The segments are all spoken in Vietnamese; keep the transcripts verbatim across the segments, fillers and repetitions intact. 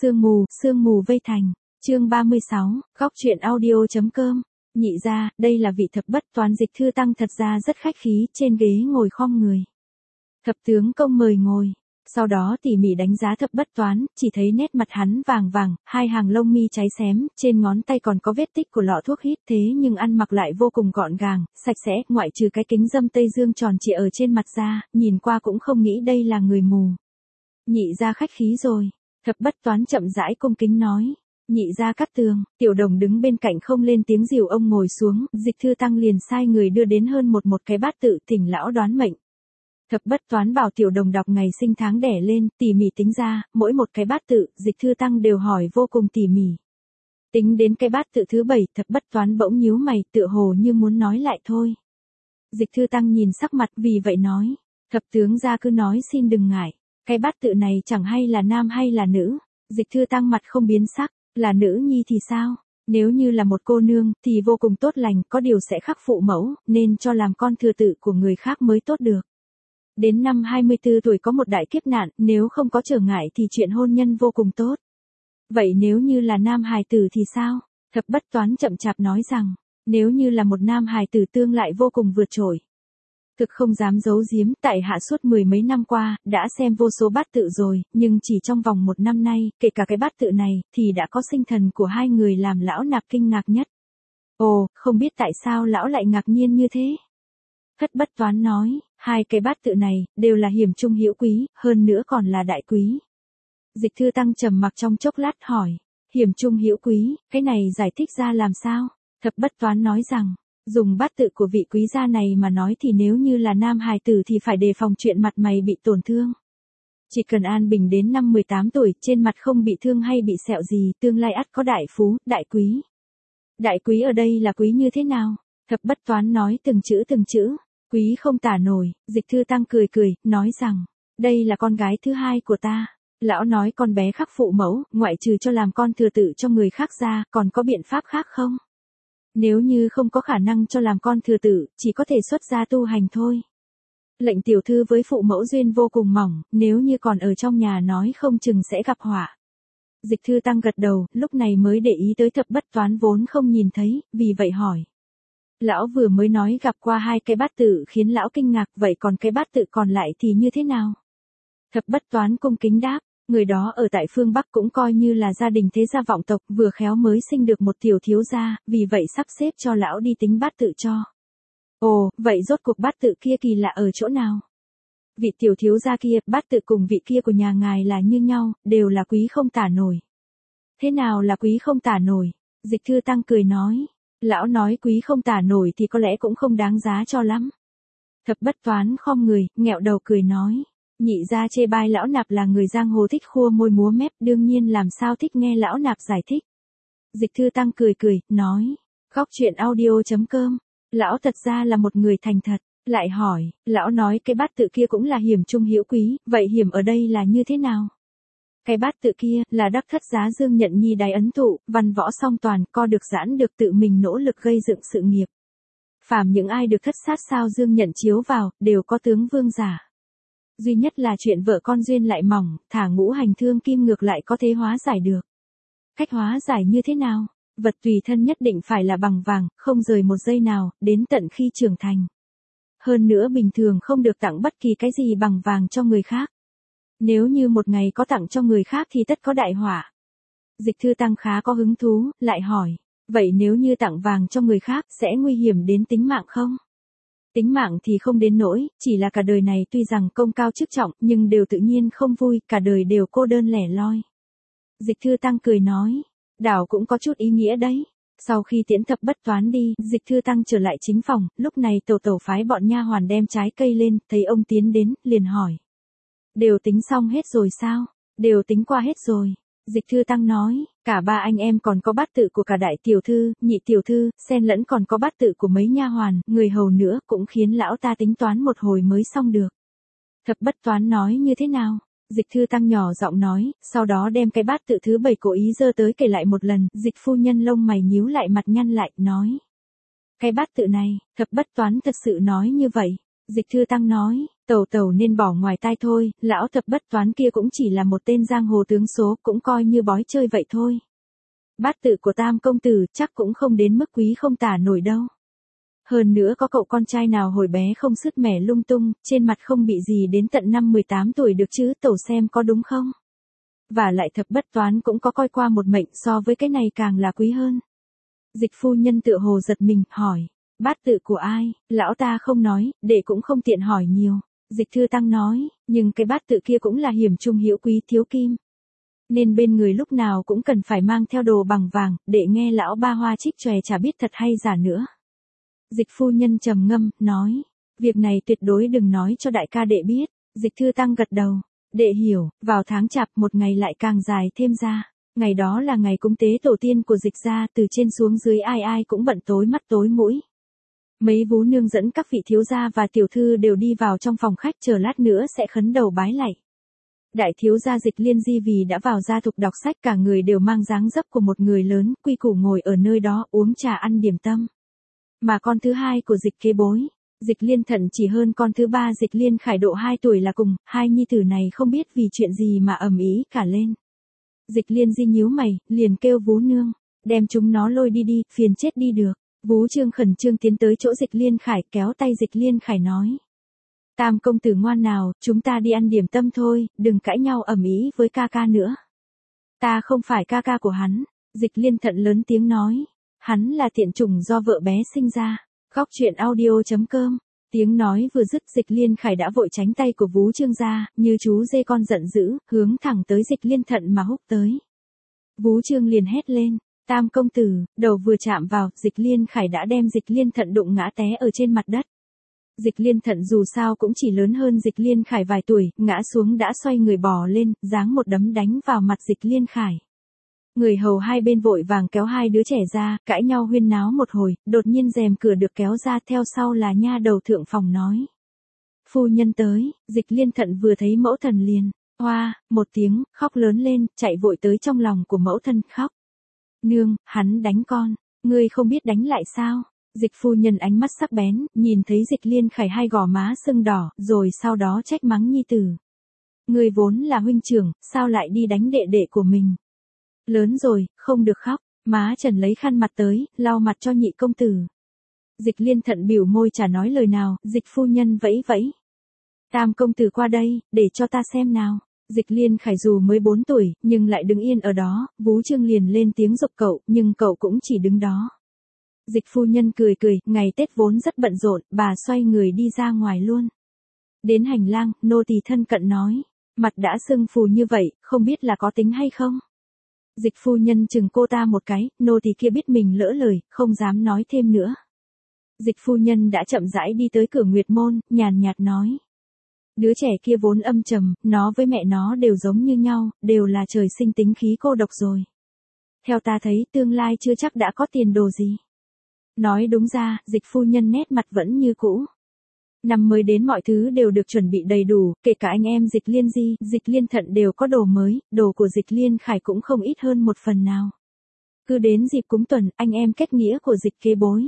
Sương mù, sương mù vây thành. Chương ba mươi sáu, góc truyện audio chấm com. Nhị gia, đây là vị thập bất toán. Dịch Thư Tăng thật ra rất khách khí, trên ghế ngồi khom người. Thập tướng công mời ngồi. Sau đó tỉ mỉ đánh giá thập bất toán, chỉ thấy nét mặt hắn vàng vàng, hai hàng lông mi cháy xém, trên ngón tay còn có vết tích của lọ thuốc hít, thế nhưng ăn mặc lại vô cùng gọn gàng, sạch sẽ, ngoại trừ cái kính dâm Tây Dương tròn trịa ở trên mặt ra, nhìn qua cũng không nghĩ đây là người mù. Nhị gia khách khí rồi. Thập bất toán chậm rãi cung kính nói. Nhị gia Cát Tường. Tiểu Đồng đứng bên cạnh không lên tiếng dìu ông ngồi xuống, Dịch Thư Tăng liền sai người đưa đến hơn một một cái bát tự, thỉnh lão đoán mệnh. Thập bất toán bảo Tiểu Đồng đọc ngày sinh tháng đẻ lên, tỉ mỉ tính ra, mỗi một cái bát tự, Dịch Thư Tăng đều hỏi vô cùng tỉ mỉ. Tính đến cái bát tự thứ bảy, thập bất toán bỗng nhíu mày, tựa hồ như muốn nói lại thôi. Dịch Thư Tăng nhìn sắc mặt, vì vậy nói, thập tướng gia cứ nói xin đừng ngại. Cái bát tự này chẳng hay là nam hay là nữ. Dịch Thư Tăng mặt không biến sắc, là nữ nhi thì sao? Nếu như là một cô nương, thì vô cùng tốt lành, có điều sẽ khắc phụ mẫu, nên cho làm con thừa tự của người khác mới tốt được. Đến năm hai mươi tư tuổi có một đại kiếp nạn, nếu không có trở ngại thì chuyện hôn nhân vô cùng tốt. Vậy nếu như là nam hài tử thì sao? Thập bất toán chậm chạp nói rằng, nếu như là một nam hài tử tương lại vô cùng vượt trội. Thực không dám giấu giếm, tại hạ suốt mười mấy năm qua, đã xem vô số bát tự rồi, nhưng chỉ trong vòng một năm nay, kể cả cái bát tự này, thì đã có sinh thần của hai người làm lão nạp kinh ngạc nhất. Ồ, không biết tại sao lão lại ngạc nhiên như thế? Thất bất toán nói, hai cái bát tự này, đều là hiểm trung hữu quý, hơn nữa còn là đại quý. Dịch Thư Tăng trầm mặc trong chốc lát hỏi, hiểm trung hữu quý, cái này giải thích ra làm sao? Thập bất toán nói rằng, dùng bát tự của vị quý gia này mà nói thì nếu như là nam hài tử thì phải đề phòng chuyện mặt mày bị tổn thương. Chỉ cần an bình đến năm mười tám tuổi, trên mặt không bị thương hay bị sẹo gì, tương lai ắt có đại phú, đại quý. Đại quý ở đây là quý như thế nào? Thập bất toán nói từng chữ từng chữ, quý không tả nổi. Dịch Thư Tăng cười cười, nói rằng, đây là con gái thứ hai của ta. Lão nói con bé khắc phụ mẫu, ngoại trừ cho làm con thừa tự cho người khác ra, còn có biện pháp khác không? Nếu như không có khả năng cho làm con thừa tự, chỉ có thể xuất gia tu hành thôi. Lệnh tiểu thư với phụ mẫu duyên vô cùng mỏng, nếu như còn ở trong nhà nói không chừng sẽ gặp họa. Dịch Thư Tăng gật đầu, lúc này mới để ý tới thập bất toán vốn không nhìn thấy, vì vậy hỏi. Lão vừa mới nói gặp qua hai cái bát tự khiến lão kinh ngạc, vậy còn cái bát tự còn lại thì như thế nào? Thập bất toán cung kính đáp. Người đó ở tại phương Bắc cũng coi như là gia đình thế gia vọng tộc, vừa khéo mới sinh được một tiểu thiếu gia, vì vậy sắp xếp cho lão đi tính bát tự cho. Ồ, vậy rốt cuộc bát tự kia kỳ lạ ở chỗ nào? Vị tiểu thiếu gia kia, bát tự cùng vị kia của nhà ngài là như nhau, đều là quý không tả nổi. Thế nào là quý không tả nổi? Dịch Thư Tăng cười nói. Lão nói quý không tả nổi thì có lẽ cũng không đáng giá cho lắm. Thập bất toán khom người, nghẹo đầu cười nói. Nhị gia chê bai lão nạp là người giang hồ thích khua môi múa mép, đương nhiên làm sao thích nghe lão nạp giải thích. Dịch Thư Tăng cười cười, nói, góc truyện audio chấm com, lão thật ra là một người thành thật, lại hỏi, lão nói cái bát tự kia cũng là hiểm trung hữu quý, vậy hiểm ở đây là như thế nào? Cái bát tự kia, là đắc thất giá dương nhận nhi đái ấn tụ, văn võ song toàn, co được giãn được tự mình nỗ lực gây dựng sự nghiệp. Phàm những ai được thất sát sao dương nhận chiếu vào, đều có tướng vương giả. Duy nhất là chuyện vợ con duyên lại mỏng, thả ngũ hành thương kim ngược lại có thể hóa giải được. Cách hóa giải như thế nào? Vật tùy thân nhất định phải là bằng vàng, không rời một giây nào, đến tận khi trưởng thành. Hơn nữa bình thường không được tặng bất kỳ cái gì bằng vàng cho người khác. Nếu như một ngày có tặng cho người khác thì tất có đại họa. Dịch Thư Tăng khá có hứng thú, lại hỏi, vậy nếu như tặng vàng cho người khác sẽ nguy hiểm đến tính mạng không? Tính mạng thì không đến nỗi, chỉ là cả đời này tuy rằng công cao chức trọng, nhưng đều tự nhiên không vui, cả đời đều cô đơn lẻ loi. Dịch Thư Tăng cười nói, đảo cũng có chút ý nghĩa đấy. Sau khi tiễn thập bất toán đi, Dịch Thư Tăng trở lại chính phòng, lúc này tẩu tẩu phái bọn nha hoàn đem trái cây lên, thấy ông tiến đến, liền hỏi. Đều tính xong hết rồi sao? Đều tính qua hết rồi. Dịch Thư Tăng nói, cả ba anh em còn có bát tự của cả đại tiểu thư, nhị tiểu thư, xen lẫn còn có bát tự của mấy nha hoàn, người hầu nữa, cũng khiến lão ta tính toán một hồi mới xong được. Thập bất toán nói như thế nào? Dịch Thư Tăng nhỏ giọng nói, sau đó đem cái bát tự thứ bảy cố ý giơ tới kể lại một lần, Dịch phu nhân lông mày nhíu lại mặt nhăn lại, nói. Cái bát tự này, thập bất toán thật sự nói như vậy. Dịch Thư Tăng nói, tẩu tẩu nên bỏ ngoài tai thôi, lão thập bất toán kia cũng chỉ là một tên giang hồ tướng số, cũng coi như bói chơi vậy thôi. Bát tự của Tam công tử chắc cũng không đến mức quý không tả nổi đâu. Hơn nữa có cậu con trai nào hồi bé không sứt mẻ lung tung, trên mặt không bị gì đến tận năm mười tám tuổi được chứ, tẩu xem có đúng không? Và lại thập bất toán cũng có coi qua một mệnh, so với cái này càng là quý hơn. Dịch phu nhân tựa hồ giật mình, hỏi, bát tự của ai? Lão ta không nói, đệ cũng không tiện hỏi nhiều. Dịch Thư Tăng nói, nhưng cái bát tự kia cũng là hiểm trung hữu quý thiếu kim. Nên bên người lúc nào cũng cần phải mang theo đồ bằng vàng, để nghe lão ba hoa trích chòe chả biết thật hay giả nữa. Dịch phu nhân trầm ngâm, nói, việc này tuyệt đối đừng nói cho đại ca đệ biết. Dịch Thư Tăng gật đầu, đệ hiểu, vào tháng chạp một ngày lại càng dài thêm ra. Ngày đó là ngày cúng tế tổ tiên của dịch gia, từ trên xuống dưới ai ai cũng bận tối mắt tối mũi. Mấy vú nương dẫn các vị thiếu gia và tiểu thư đều đi vào trong phòng khách, chờ lát nữa sẽ khấn đầu bái lạy. Đại thiếu gia Dịch Liên Di vì đã vào gia thục đọc sách, cả người đều mang dáng dấp của một người lớn, quy củ ngồi ở nơi đó uống trà ăn điểm tâm. Mà con thứ hai của Dịch Kế Bối, Dịch Liên Thận chỉ hơn con thứ ba Dịch Liên Khải độ hai tuổi là cùng, hai nhi tử này không biết vì chuyện gì mà ầm ĩ cả lên. Dịch Liên Di nhíu mày, liền kêu vú nương, đem chúng nó lôi đi đi, phiền chết đi được. Vú Trương khẩn trương tiến tới chỗ Dịch Liên Khải, kéo tay Dịch Liên Khải nói, Tam công tử ngoan nào, chúng ta đi ăn điểm tâm thôi, đừng cãi nhau ầm ĩ với ca ca nữa. Ta không phải ca ca của hắn. Dịch Liên Thận lớn tiếng nói, hắn là tiện chủng do vợ bé sinh ra. Góc truyện audio chấm com. Tiếng nói vừa dứt, Dịch Liên Khải đã vội tránh tay của vú Trương ra, như chú dê con giận dữ, hướng thẳng tới Dịch Liên Thận mà húc tới. Vú Trương liền hét lên, Tam công tử, đầu vừa chạm vào, Dịch Liên Khải đã đem Dịch Liên Thận đụng ngã té ở trên mặt đất. Dịch Liên Thận dù sao cũng chỉ lớn hơn Dịch Liên Khải vài tuổi, ngã xuống đã xoay người bò lên, giáng một đấm đánh vào mặt Dịch Liên Khải. Người hầu hai bên vội vàng kéo hai đứa trẻ ra, cãi nhau huyên náo một hồi, đột nhiên rèm cửa được kéo ra, theo sau là nha đầu thượng phòng nói. Phu nhân tới. Dịch Liên Thận vừa thấy mẫu thần liền, hoa, một tiếng, khóc lớn lên, chạy vội tới trong lòng của mẫu thân, khóc. Nương, hắn đánh con, ngươi không biết đánh lại sao? Dịch phu nhân ánh mắt sắc bén, nhìn thấy Dịch Liên Khải hai gò má sưng đỏ, rồi sau đó trách mắng nhi tử. Ngươi vốn là huynh trưởng, sao lại đi đánh đệ đệ của mình? Lớn rồi, không được khóc. Má Trần lấy khăn mặt tới, lau mặt cho nhị công tử. Dịch Liên Thận biểu môi chả nói lời nào, Dịch phu nhân vẫy vẫy. Tam công tử qua đây, để cho ta xem nào. Dịch Liên Khải dù mới bốn tuổi, nhưng lại đứng yên ở đó, vú Trương liền lên tiếng giục cậu, nhưng cậu cũng chỉ đứng đó. Dịch phu nhân cười cười, ngày Tết vốn rất bận rộn, bà xoay người đi ra ngoài luôn. Đến hành lang, nô tỳ thân cận nói, mặt đã sưng phù như vậy, không biết là có tính hay không? Dịch phu nhân chừng cô ta một cái, nô tỳ kia biết mình lỡ lời, không dám nói thêm nữa. Dịch phu nhân đã chậm rãi đi tới cửa Nguyệt Môn, nhàn nhạt nói. Đứa trẻ kia vốn âm trầm, nó với mẹ nó đều giống như nhau, đều là trời sinh tính khí cô độc rồi. Theo ta thấy, tương lai chưa chắc đã có tiền đồ gì. Nói đúng ra, dịch phu nhân nét mặt vẫn như cũ. Năm mới đến mọi thứ đều được chuẩn bị đầy đủ, kể cả anh em Dịch Liên Di, Dịch Liên Thận đều có đồ mới, đồ của Dịch Liên Khải cũng không ít hơn một phần nào. Cứ đến dịp cúng tuần, anh em kết nghĩa của Dịch Kế Bối.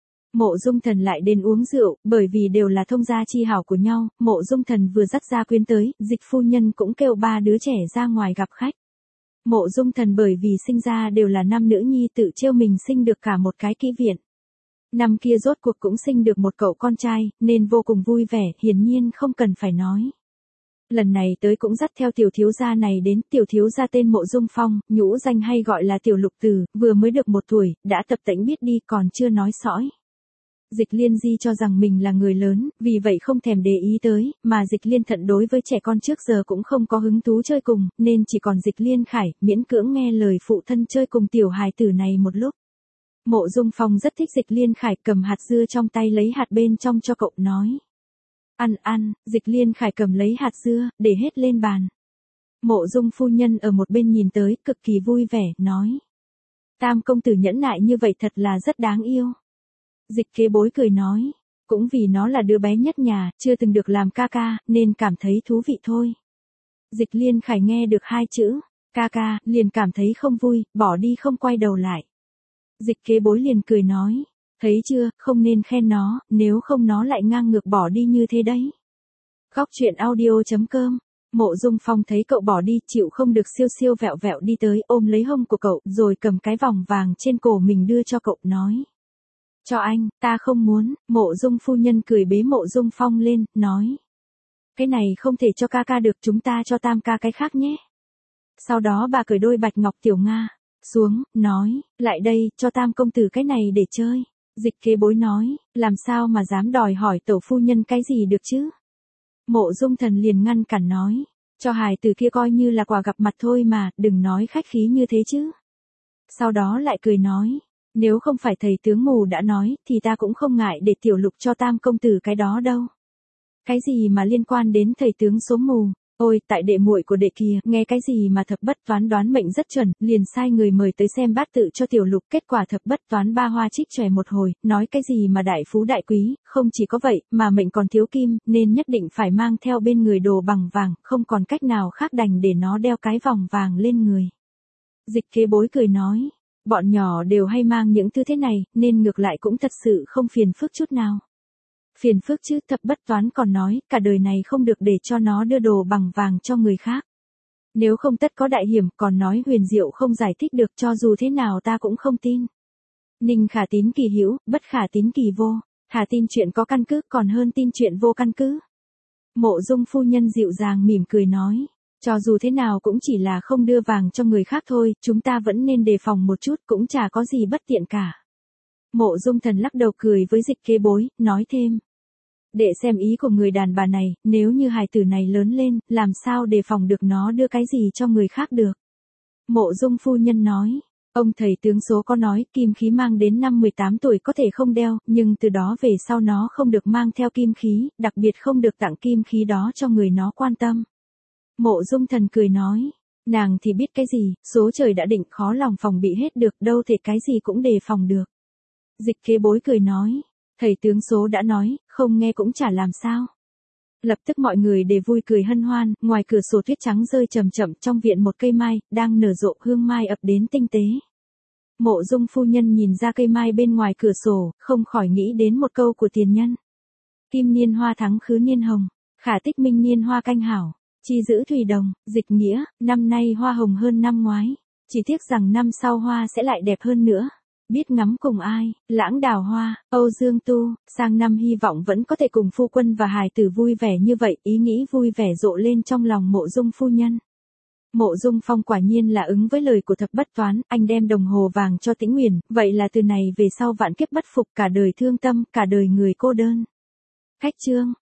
Mộ Dung Thần lại đến uống rượu, bởi vì đều là thông gia chi hảo của nhau, Mộ Dung Thần vừa dắt gia quyến tới, Dịch phu nhân cũng kêu ba đứa trẻ ra ngoài gặp khách. Mộ Dung Thần bởi vì sinh ra đều là năm nữ nhi tự trêu mình sinh được cả một cái kỹ viện. Năm kia rốt cuộc cũng sinh được một cậu con trai, nên vô cùng vui vẻ, hiển nhiên không cần phải nói. Lần này tới cũng dắt theo tiểu thiếu gia này đến, tiểu thiếu gia tên Mộ Dung Phong, nhũ danh hay gọi là tiểu lục tử, vừa mới được một tuổi, đã tập tễnh biết đi còn chưa nói sõi. Dịch Liên Di cho rằng mình là người lớn, vì vậy không thèm để ý tới, mà Dịch Liên Thận đối với trẻ con trước giờ cũng không có hứng thú chơi cùng, nên chỉ còn Dịch Liên Khải, miễn cưỡng nghe lời phụ thân chơi cùng tiểu hài tử này một lúc. Mộ Dung Phong rất thích Dịch Liên Khải, cầm hạt dưa trong tay lấy hạt bên trong cho cậu, nói. Ăn ăn. Dịch Liên Khải cầm lấy hạt dưa, để hết lên bàn. Mộ Dung phu nhân ở một bên nhìn tới, cực kỳ vui vẻ, nói. Tam công tử nhẫn nại như vậy thật là rất đáng yêu. Dịch Kế Bối cười nói. Cũng vì nó là đứa bé nhất nhà, chưa từng được làm ca ca, nên cảm thấy thú vị thôi. Dịch Liên Khải nghe được hai chữ, ca ca, liền cảm thấy không vui, bỏ đi không quay đầu lại. Dịch Kế Bối liền cười nói, Thấy chưa, không nên khen nó, nếu không nó lại ngang ngược bỏ đi như thế đấy. Góc truyện audio chấm com. Mộ Dung Phong thấy cậu bỏ đi, chịu không được siêu siêu vẹo vẹo đi tới ôm lấy hông của cậu, rồi cầm cái vòng vàng trên cổ mình đưa cho cậu, nói. Cho anh, ta không muốn. Mộ Dung phu nhân cười bế Mộ Dung Phong lên, nói. Cái này không thể cho ca ca được, chúng ta cho tam ca cái khác nhé. Sau đó bà cởi đôi bạch ngọc tiểu Nga xuống, nói, lại đây, cho tam công tử cái này để chơi. Dịch Kế Bối nói, làm sao mà dám đòi hỏi tẩu phu nhân cái gì được chứ? Mộ Dung Thần liền ngăn cản nói, cho hài tử kia coi như là quà gặp mặt thôi mà, đừng nói khách khí như thế chứ. Sau đó lại cười nói, nếu không phải thầy tướng mù đã nói, thì ta cũng không ngại để tiểu lục cho tam công tử cái đó đâu. Cái gì mà liên quan đến thầy tướng số mù? Ôi, tại đệ muội của đệ kia, nghe cái gì mà thập bất toán đoán mệnh rất chuẩn, liền sai người mời tới xem bát tự cho tiểu lục, kết quả thập bất toán ba hoa trích chòe một hồi, nói cái gì mà đại phú đại quý, không chỉ có vậy, mà mệnh còn thiếu kim, nên nhất định phải mang theo bên người đồ bằng vàng, không còn cách nào khác đành để nó đeo cái vòng vàng lên người. Dịch Kế Bối cười nói, bọn nhỏ đều hay mang những thứ thế này, nên ngược lại cũng thật sự không phiền phức chút nào. Phiền phức chứ, thập bất toán còn nói, cả đời này không được để cho nó đưa đồ bằng vàng cho người khác. Nếu không tất có đại hiểm, còn nói huyền diệu không giải thích được, cho dù thế nào ta cũng không tin. Ninh khả tín kỳ hữu, bất khả tín kỳ vô. Thà tin chuyện có căn cứ còn hơn tin chuyện vô căn cứ. Mộ Dung phu nhân dịu dàng mỉm cười nói, cho dù thế nào cũng chỉ là không đưa vàng cho người khác thôi, chúng ta vẫn nên đề phòng một chút, cũng chả có gì bất tiện cả. Mộ Dung Thần lắc đầu cười với Dịch Kế Bối, nói thêm. Để xem ý của người đàn bà này, nếu như hài tử này lớn lên, làm sao đề phòng được nó đưa cái gì cho người khác được. Mộ Dung phu nhân nói, ông thầy tướng số có nói, kim khí mang đến năm mười tám tuổi có thể không đeo, nhưng từ đó về sau nó không được mang theo kim khí, đặc biệt không được tặng kim khí đó cho người nó quan tâm. Mộ Dung Thần cười nói, nàng thì biết cái gì, số trời đã định, khó lòng phòng bị hết được, đâu thể cái gì cũng đề phòng được. Dịch Kế Bối cười nói, thầy tướng số đã nói, không nghe cũng chả làm sao. Lập tức mọi người đều vui cười hân hoan, ngoài cửa sổ tuyết trắng rơi chậm chậm, trong viện một cây mai, đang nở rộ, hương mai ập đến tinh tế. Mộ Dung phu nhân nhìn ra cây mai bên ngoài cửa sổ, không khỏi nghĩ đến một câu của tiền nhân. Kim niên hoa thắng khứ niên hồng, khả tích minh niên hoa canh hảo, chi giữ thủy đồng. Dịch nghĩa, năm nay hoa hồng hơn năm ngoái, chỉ tiếc rằng năm sau hoa sẽ lại đẹp hơn nữa. Biết ngắm cùng ai, lãng đào hoa, Âu Dương Tu, sang năm hy vọng vẫn có thể cùng phu quân và hài tử vui vẻ như vậy, ý nghĩ vui vẻ rộ lên trong lòng Mộ Dung phu nhân. Mộ Dung Phong quả nhiên là ứng với lời của thập bất toán, anh đem đồng hồ vàng cho Tĩnh Uyển, vậy là từ này về sau vạn kiếp bất phục, cả đời thương tâm, cả đời người cô đơn. Khách chương.